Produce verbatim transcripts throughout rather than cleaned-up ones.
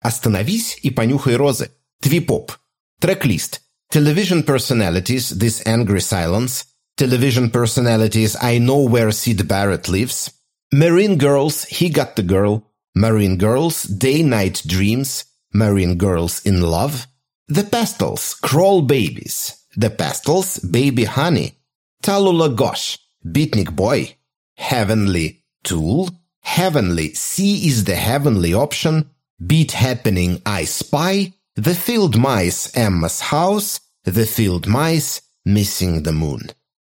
«Остановись и понюхай розы». Твипоп. Трек-лист. Television Personalities, This Angry Silence. Television Personalities, I Know Where Syd Barrett Lives. Marine Girls, He Got the Girl. Marine Girls, Day-Night Dreams. Marine Girls in Love. The Pastels, Crawl Babies. The Pastels, Baby Honey. Tallulah Gosh, Beatnik Boy. Heavenly Tool. Heavenly, C is the heavenly option. Beat Happening, I Spy. The Field Mice, Emma's House. The Field Mice, Missing the Moon.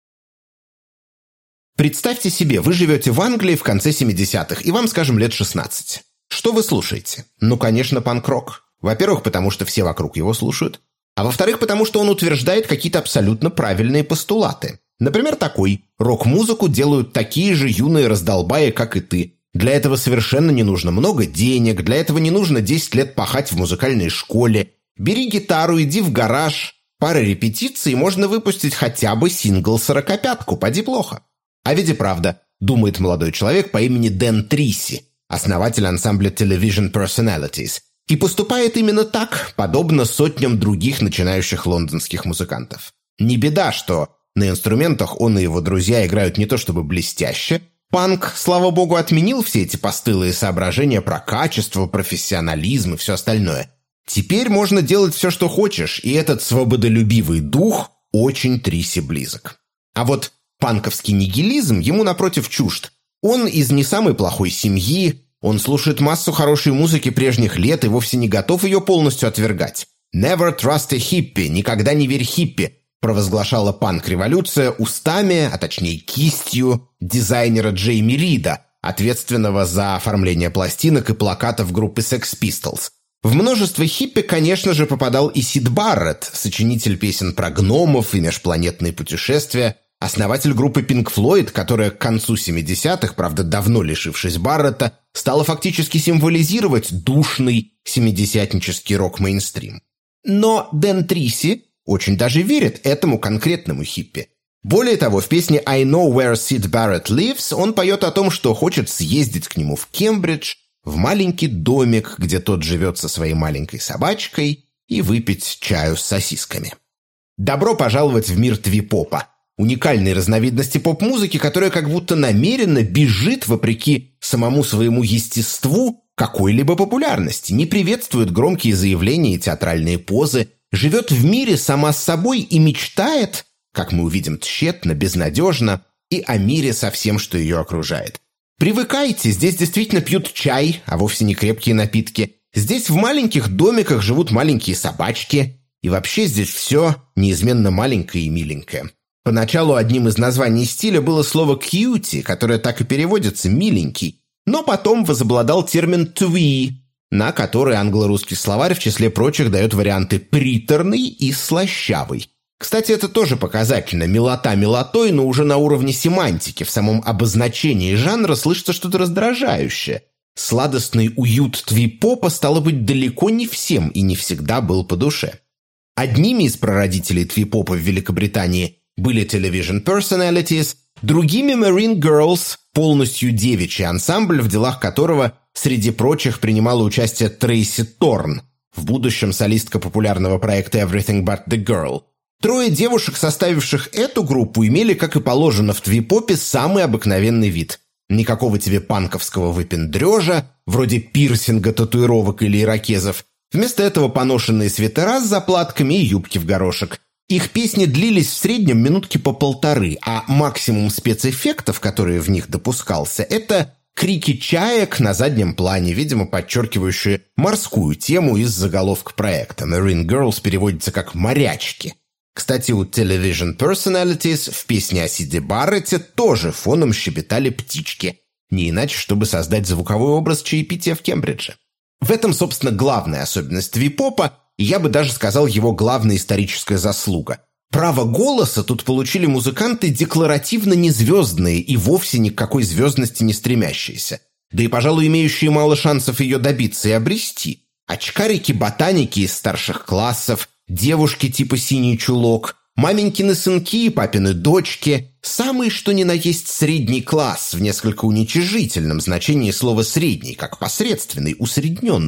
Представьте себе, вы живете в Англии в конце семидесятых, и вам, скажем, лет шестнадцать. Что вы слушаете? Ну, конечно, панк-рок. Во-первых, потому что все вокруг его слушают. А во-вторых, потому что он утверждает какие-то абсолютно правильные постулаты. Например, такой: рок-музыку делают такие же юные раздолбаи, как и ты. Для этого совершенно не нужно много денег, для этого не нужно десять лет пахать в музыкальной школе. Бери гитару, иди в гараж, пара репетиций, и можно выпустить хотя бы сингл-сорокопятку, поди плохо. А ведь и правда, думает молодой человек по имени Дэн Триси, основатель ансамбля Television Personalities, и поступает именно так, подобно сотням других начинающих лондонских музыкантов. Не беда, что на инструментах он и его друзья играют не то чтобы блестяще. Панк, слава богу, отменил все эти постылые соображения про качество, профессионализм и все остальное. Теперь можно делать все, что хочешь, и этот свободолюбивый дух очень Триси близок. А вот панковский нигилизм ему, напротив, чужд. Он из не самой плохой семьи, он слушает массу хорошей музыки прежних лет и вовсе не готов ее полностью отвергать. «Never trust a hippie», «никогда не верь хиппи», провозглашала панк-революция устами, а точнее кистью, дизайнера Джейми Рида, ответственного за оформление пластинок и плакатов группы Sex Pistols. В множество хиппи, конечно же, попадал и Сид Барретт, сочинитель песен про гномов и межпланетные путешествия, основатель группы Pink Floyd, которая к концу семидесятых, правда давно лишившись Барретта, стала фактически символизировать душный семидесятнический рок-мейнстрим. Но Дэн Триси очень даже верит этому конкретному хиппи. Более того, в песне «I Know Where Syd Barrett Lives» он поет о том, что хочет съездить к нему в Кембридж, в маленький домик, где тот живет со своей маленькой собачкой, и выпить чаю с сосисками. Добро пожаловать в мир твипопа, уникальной разновидности поп-музыки, которая как будто намеренно бежит, вопреки самому своему естеству, какой-либо популярности, не приветствует громкие заявления и театральные позы, живет в мире сама с собой и мечтает, как мы увидим, тщетно, безнадежно, и о мире со всем, что ее окружает. Привыкайте, здесь действительно пьют чай, а вовсе не крепкие напитки. Здесь в маленьких домиках живут маленькие собачки, и вообще здесь все неизменно маленькое и миленькое. Поначалу одним из названий стиля было слово «кьюти», которое так и переводится «миленький», но потом возобладал термин «twee», на который англо-русский словарь в числе прочих дает варианты «приторный» и «слащавый». Кстати, это тоже показательно. Милота милотой, но уже на уровне семантики. В самом обозначении жанра слышится что-то раздражающее. Сладостный уют твипопа, стало быть, далеко не всем и не всегда был по душе. Одними из прародителей твипопа в Великобритании были Television Personalities, другими Marine Girls, полностью девичий ансамбль, в делах которого среди прочих принимала участие Трейси Торн, в будущем солистка популярного проекта Everything But The Girl. Трое девушек, составивших эту группу, имели, как и положено в твипопе, самый обыкновенный вид. Никакого тебе панковского выпендрежа, вроде пирсинга, татуировок или ирокезов. Вместо этого поношенные свитера с заплатками и юбки в горошек. Их песни длились в среднем минутки по полторы, а максимум спецэффектов, которые в них допускался, это крики чаек на заднем плане, видимо, подчеркивающие морскую тему из заголовка проекта. Marine Girls переводится как «морячки». Кстати, у Television Personalities в песне о Сиде Барретте тоже фоном щебетали птички. Не иначе, чтобы создать звуковой образ чаепития в Кембридже. В этом, собственно, главная особенность твипопа, и я бы даже сказал его главная историческая заслуга. Право голоса тут получили музыканты декларативно незвездные и вовсе ни к какой звездности не стремящиеся. Да и, пожалуй, имеющие мало шансов ее добиться и обрести. Очкарики-ботаники из старших классов, девушки типа «Синий чулок», маменькины сынки и папины дочки, самый что ни на есть средний класс в несколько уничижительном значении слова «средний», как посредственный, усредненный.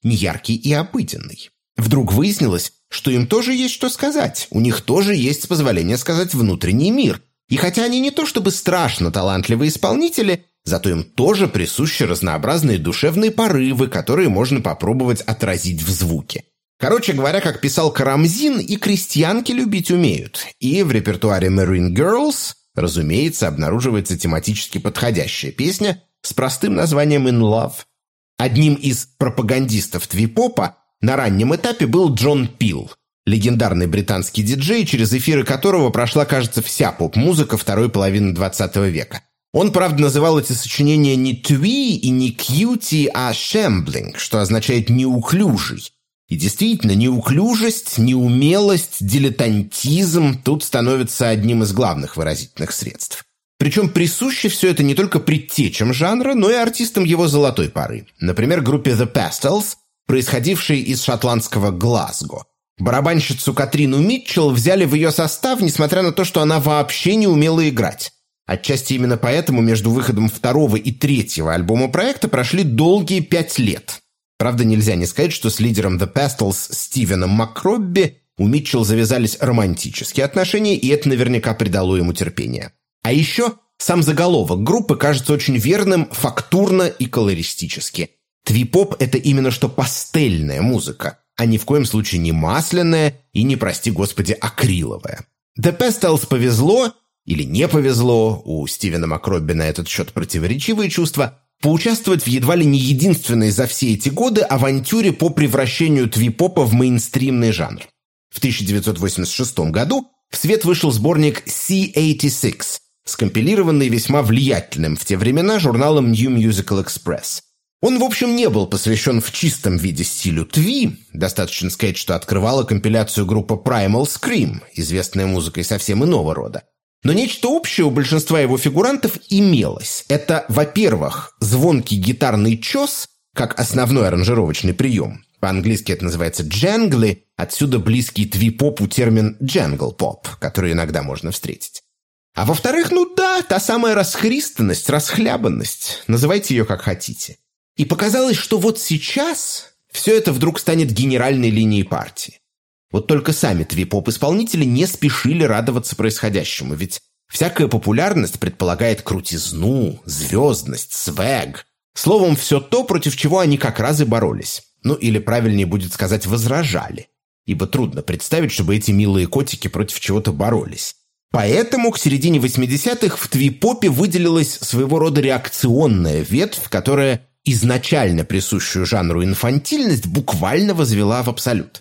неяркий и обыденный. Вдруг выяснилось, что им тоже есть что сказать, у них тоже есть, с позволения сказать, внутренний мир. И хотя они не то чтобы страшно талантливые исполнители, зато им тоже присущи разнообразные душевные порывы, которые можно попробовать отразить в звуке. Короче говоря, как писал Карамзин, и крестьянки любить умеют. И в репертуаре Marine Girls, разумеется, обнаруживается тематически подходящая песня с простым названием «In Love». Одним из пропагандистов твипопа на раннем этапе был Джон Пил, легендарный британский диджей, через эфиры которого прошла, кажется, вся поп-музыка второй половины двадцатого века. Он, правда, называл эти сочинения не «тви» и не «кьюти», а «shambling», что означает «неуклюжий». И действительно, неуклюжесть, неумелость, дилетантизм тут становятся одним из главных выразительных средств. Причем присуще все это не только предтечам жанра, но и артистам его золотой поры. Например, группе The Pastels, происходившей из шотландского Глазго. Барабанщицу Катрину Митчелл взяли в ее состав, несмотря на то, что она вообще не умела играть. Отчасти именно поэтому между выходом второго и третьего альбома проекта прошли долгие пять лет. Правда, нельзя не сказать, что с лидером The Pastels Стивеном Макробби у Митчелл завязались романтические отношения, и это наверняка придало ему терпение. А еще сам заголовок группы кажется очень верным фактурно и колористически. Твипоп – это именно что пастельная музыка, а ни в коем случае не масляная и не, прости господи, акриловая. The Pastels повезло или не повезло, у Стивена Макробби на этот счет противоречивые чувства, поучаствовать в едва ли не единственной за все эти годы авантюре по превращению твипопа в мейнстримный жанр. В тысяча девятьсот восемьдесят шестом году в свет вышел сборник си восемьдесят шесть, скомпилированный весьма влиятельным в те времена журналом New Musical Express. Он, в общем, не был посвящен в чистом виде стилю тви, достаточно сказать, что открывала компиляцию группа Primal Scream, известная музыкой совсем иного рода. Но нечто общее у большинства его фигурантов имелось. Это, во-первых, звонкий гитарный чес, как основной аранжировочный прием. По-английски это называется джангли, отсюда близкий твипопу термин джангл-поп, который иногда можно встретить. А во-вторых, ну да, та самая расхристанность, расхлябанность, называйте ее как хотите. И показалось, что вот сейчас все это вдруг станет генеральной линией партии. Вот только сами твипоп-исполнители не спешили радоваться происходящему, ведь всякая популярность предполагает крутизну, звездность, свэг. Словом, все то, против чего они как раз и боролись. Ну, или правильнее будет сказать, возражали. Ибо трудно представить, чтобы эти милые котики против чего-то боролись. Поэтому к середине восьмидесятых в твипопе выделилась своего рода реакционная ветвь, которая изначально присущую жанру инфантильность буквально возвела в абсолют.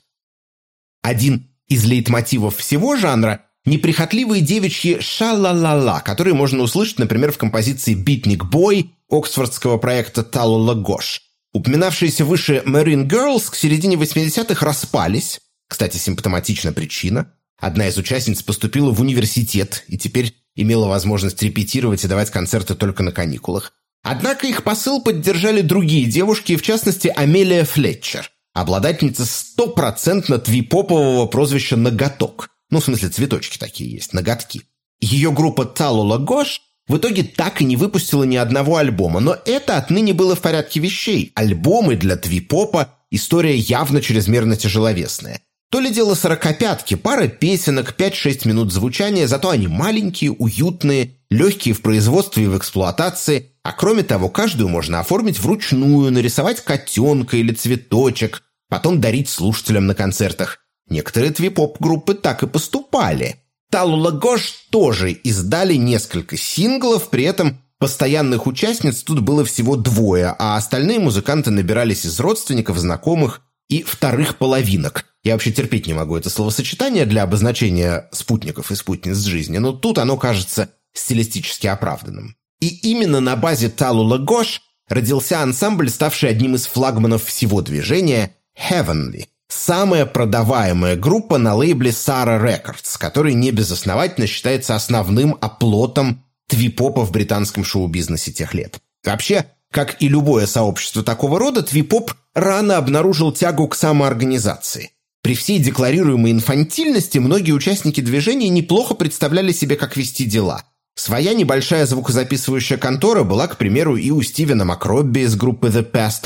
Один из лейтмотивов всего жанра – неприхотливые девичьи «ша-ла-ла-ла», которые можно услышать, например, в композиции «Beatnik Boy» оксфордского проекта «Талула Гош». Упоминавшиеся выше Marine Girls к середине восьмидесятых распались. Кстати, симптоматична причина. Одна из участниц поступила в университет и теперь имела возможность репетировать и давать концерты только на каникулах. Однако их посыл поддержали другие девушки, в частности, Амелия Флетчер, обладательница стопроцентно твипопового прозвища «Ноготок». Ну, в смысле, цветочки такие есть, ноготки. Ее группа «Талула Гош» в итоге так и не выпустила ни одного альбома, но это отныне было в порядке вещей. Альбомы для твипопа – история явно чрезмерно тяжеловесная. То ли дело сорокопятки, пара песенок, пять-шесть минут звучания, зато они маленькие, уютные, легкие в производстве и в эксплуатации, а кроме того, каждую можно оформить вручную, нарисовать котенка или цветочек, потом дарить слушателям на концертах. Некоторые твипоп-группы так и поступали. Талула Гош тоже издали несколько синглов, при этом постоянных участниц тут было всего двое, а остальные музыканты набирались из родственников, знакомых и вторых половинок. Я вообще терпеть не могу это словосочетание для обозначения спутников и спутниц жизни, но тут оно кажется стилистически оправданным. И именно на базе Талула Гош родился ансамбль, ставший одним из флагманов всего движения Heavenly, самая продаваемая группа на лейбле Sarah Records, который небезосновательно считается основным оплотом твипопа в британском шоу-бизнесе тех лет. Вообще, как и любое сообщество такого рода, твипоп рано обнаружил тягу к самоорганизации. При всей декларируемой инфантильности многие участники движения неплохо представляли себе, как вести дела. Своя небольшая звукозаписывающая контора была, к примеру, и у Стивена Макробби из группы The Pastels,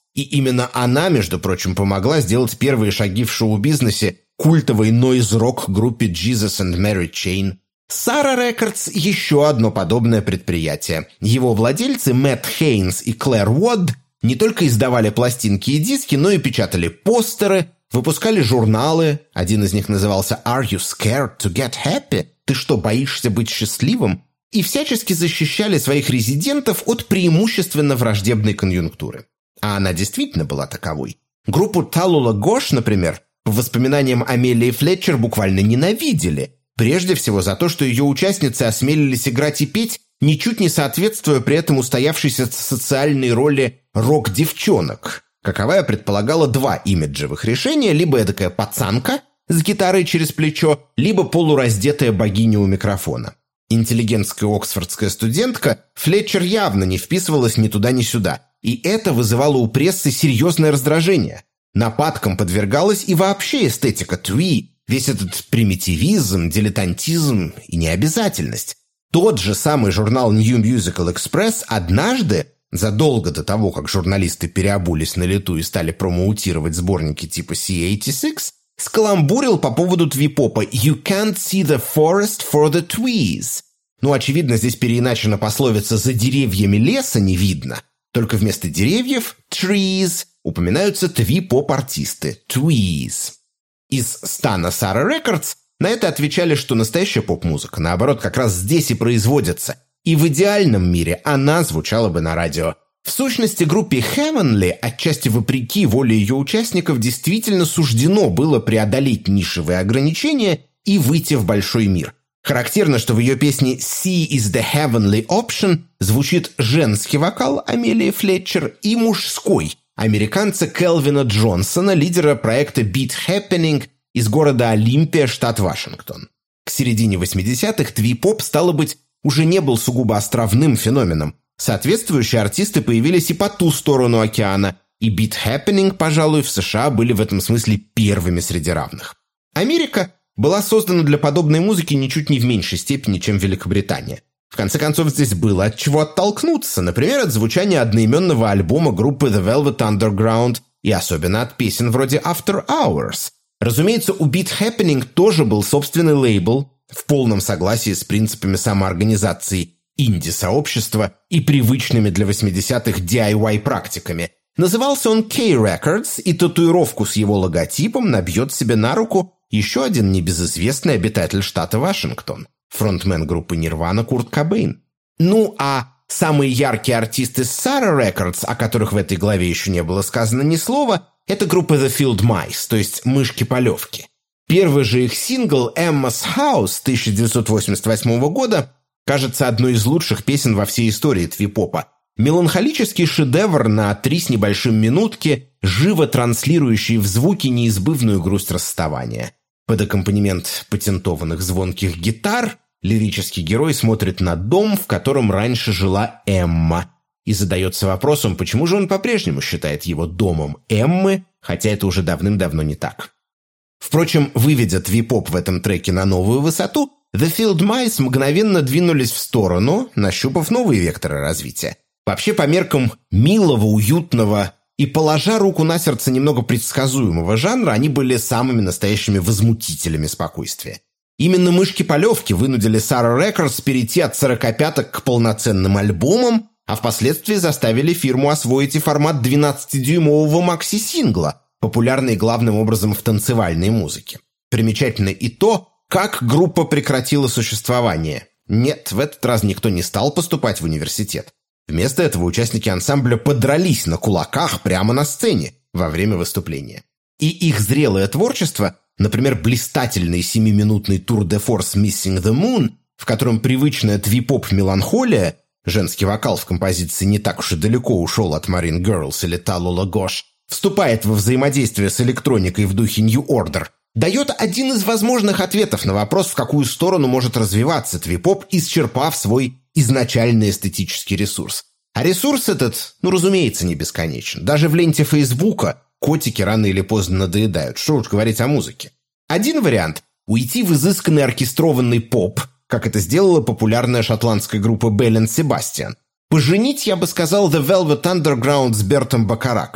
И именно она, между прочим, помогла сделать первые шаги в шоу-бизнесе культовой нойз-рок-группе Jesus and Mary Chain. Sarah Records – еще одно подобное предприятие. Его владельцы Мэтт Хейнс и Клэр Уодд не только издавали пластинки и диски, но и печатали постеры, выпускали журналы. Один из них назывался «Are you scared to get happy?» «Ты что, боишься быть счастливым?» И всячески защищали своих резидентов от преимущественно враждебной конъюнктуры. А она действительно была таковой. Группу Талула Гош, например, по воспоминаниям Амелии Флетчер, буквально ненавидели. Прежде всего за то, что ее участницы осмелились играть и петь, ничуть не соответствуя при этом устоявшейся социальной роли рок-девчонок. Каковая предполагала два имиджевых решения: либо эдакая пацанка с гитарой через плечо, либо полураздетая богиня у микрофона. Интеллигентская оксфордская студентка, Флетчер явно не вписывалась ни туда, ни сюда. И это вызывало у прессы серьезное раздражение. Нападкам подвергалась и вообще эстетика twee, весь этот примитивизм, дилетантизм и необязательность. Тот же самый журнал New Musical Express однажды, задолго до того, как журналисты переобулись на лету и стали промоутировать сборники типа си восемьдесят шесть, скаламбурил по поводу твипопа «You can't see the forest for the twees». Ну, очевидно, здесь переиначена пословица «за деревьями леса не видно», только вместо деревьев «trees» упоминаются тви-поп-артисты «twees». Из стана Sarah Records на это отвечали, что настоящая поп-музыка, наоборот, как раз здесь и производится, и в идеальном мире она звучала бы на радио. В сущности, группе Heavenly, отчасти вопреки воле ее участников, действительно суждено было преодолеть нишевые ограничения и выйти в большой мир. Характерно, что в ее песне «Sea is the heavenly option» звучит женский вокал Амелии Флетчер и мужской американца Келвина Джонсона, лидера проекта Beat Happening из города Олимпия, штат Вашингтон. К середине восьмидесятых твипоп, стало быть, уже не был сугубо островным феноменом. Соответствующие артисты появились и по ту сторону океана, и Beat Happening, пожалуй, в США были в этом смысле первыми среди равных. Америка была создана для подобной музыки ничуть не в меньшей степени, чем Великобритания. В конце концов, здесь было от чего оттолкнуться, например, от звучания одноименного альбома группы The Velvet Underground и особенно от песен вроде After Hours. Разумеется, у Beat Happening тоже был собственный лейбл, в полном согласии с принципами самоорганизации инди-сообщества и привычными для восьмидесятых ди ай вай-практиками. Назывался он K-Records, и татуировку с его логотипом набьет себе на руку еще один небезызвестный обитатель штата Вашингтон, фронтмен группы Nirvana Курт Кобейн. Ну а самые яркие артисты Sarah Records, о которых в этой главе еще не было сказано ни слова, это группа The Field Mice, то есть «Мышки-полевки». Первый же их сингл «Emma's House» тысяча девятьсот восемьдесят восьмого года кажется одной из лучших песен во всей истории твипопа. Меланхолический шедевр на три с небольшим минутки, живо транслирующий в звуки неизбывную грусть расставания. Под аккомпанемент патентованных звонких гитар лирический герой смотрит на дом, в котором раньше жила Эмма, и задается вопросом, почему же он по-прежнему считает его домом Эммы, хотя это уже давным-давно не так. Впрочем, выведя твипоп в этом треке на новую высоту, The Field Mice мгновенно двинулись в сторону, нащупав новые векторы развития. Вообще, по меркам милого, уютного и, положа руку на сердце, немного предсказуемого жанра, они были самыми настоящими возмутителями спокойствия. Именно «Мышки-полевки» вынудили Sarah Records перейти от сорокопяток к полноценным альбомам, а впоследствии заставили фирму освоить и формат двенадцатидюймового макси-сингла, популярный главным образом в танцевальной музыке. Примечательно и то, как группа прекратила существование. Нет, в этот раз никто не стал поступать в университет. Вместо этого участники ансамбля подрались на кулаках прямо на сцене во время выступления. И их зрелое творчество, например, блистательный семиминутный тур де форс «Missing the Moon», в котором привычная твипоп-меланхолия, женский вокал в композиции не так уж и далеко ушел от Marine Girls или Талула Гош, вступает во взаимодействие с электроникой в духе New Order, дает один из возможных ответов на вопрос, в какую сторону может развиваться твипоп, исчерпав свой изначальный эстетический ресурс. А ресурс этот, ну, разумеется, не бесконечен. Даже в ленте Фейсбука котики рано или поздно надоедают. Что уж говорить о музыке. Один вариант – уйти в изысканный оркестрованный поп, как это сделала популярная шотландская группа Belle and Sebastian. Поженить, я бы сказал, The Velvet Underground с Бертом Бакараком.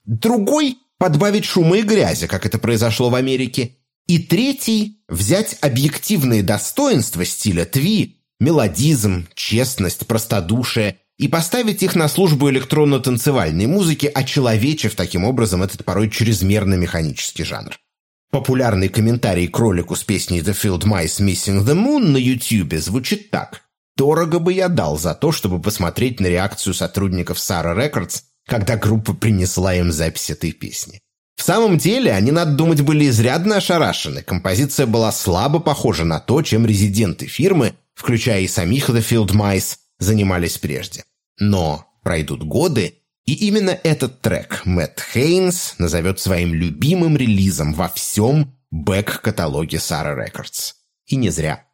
Другой – подбавить шума и грязи, как это произошло в Америке. И третий – взять объективные достоинства стиля Тви, мелодизм, честность, простодушие и поставить их на службу электронно-танцевальной музыки, очеловечив таким образом этот порой чрезмерно механический жанр. Популярный комментарий к ролику с песней «The Field Mice Missing the Moon» на YouTube звучит так. «Дорого бы я дал за то, чтобы посмотреть на реакцию сотрудников Sarah Records, когда группа принесла им запись этой песни». В самом деле, они, надо думать, были изрядно ошарашены. Композиция была слабо похожа на то, чем резиденты фирмы, включая и самих The Field Mice, занимались прежде. Но пройдут годы, и именно этот трек Мэтт Хейнс назовет своим любимым релизом во всем бэк-каталоге Sarah Records. И не зря.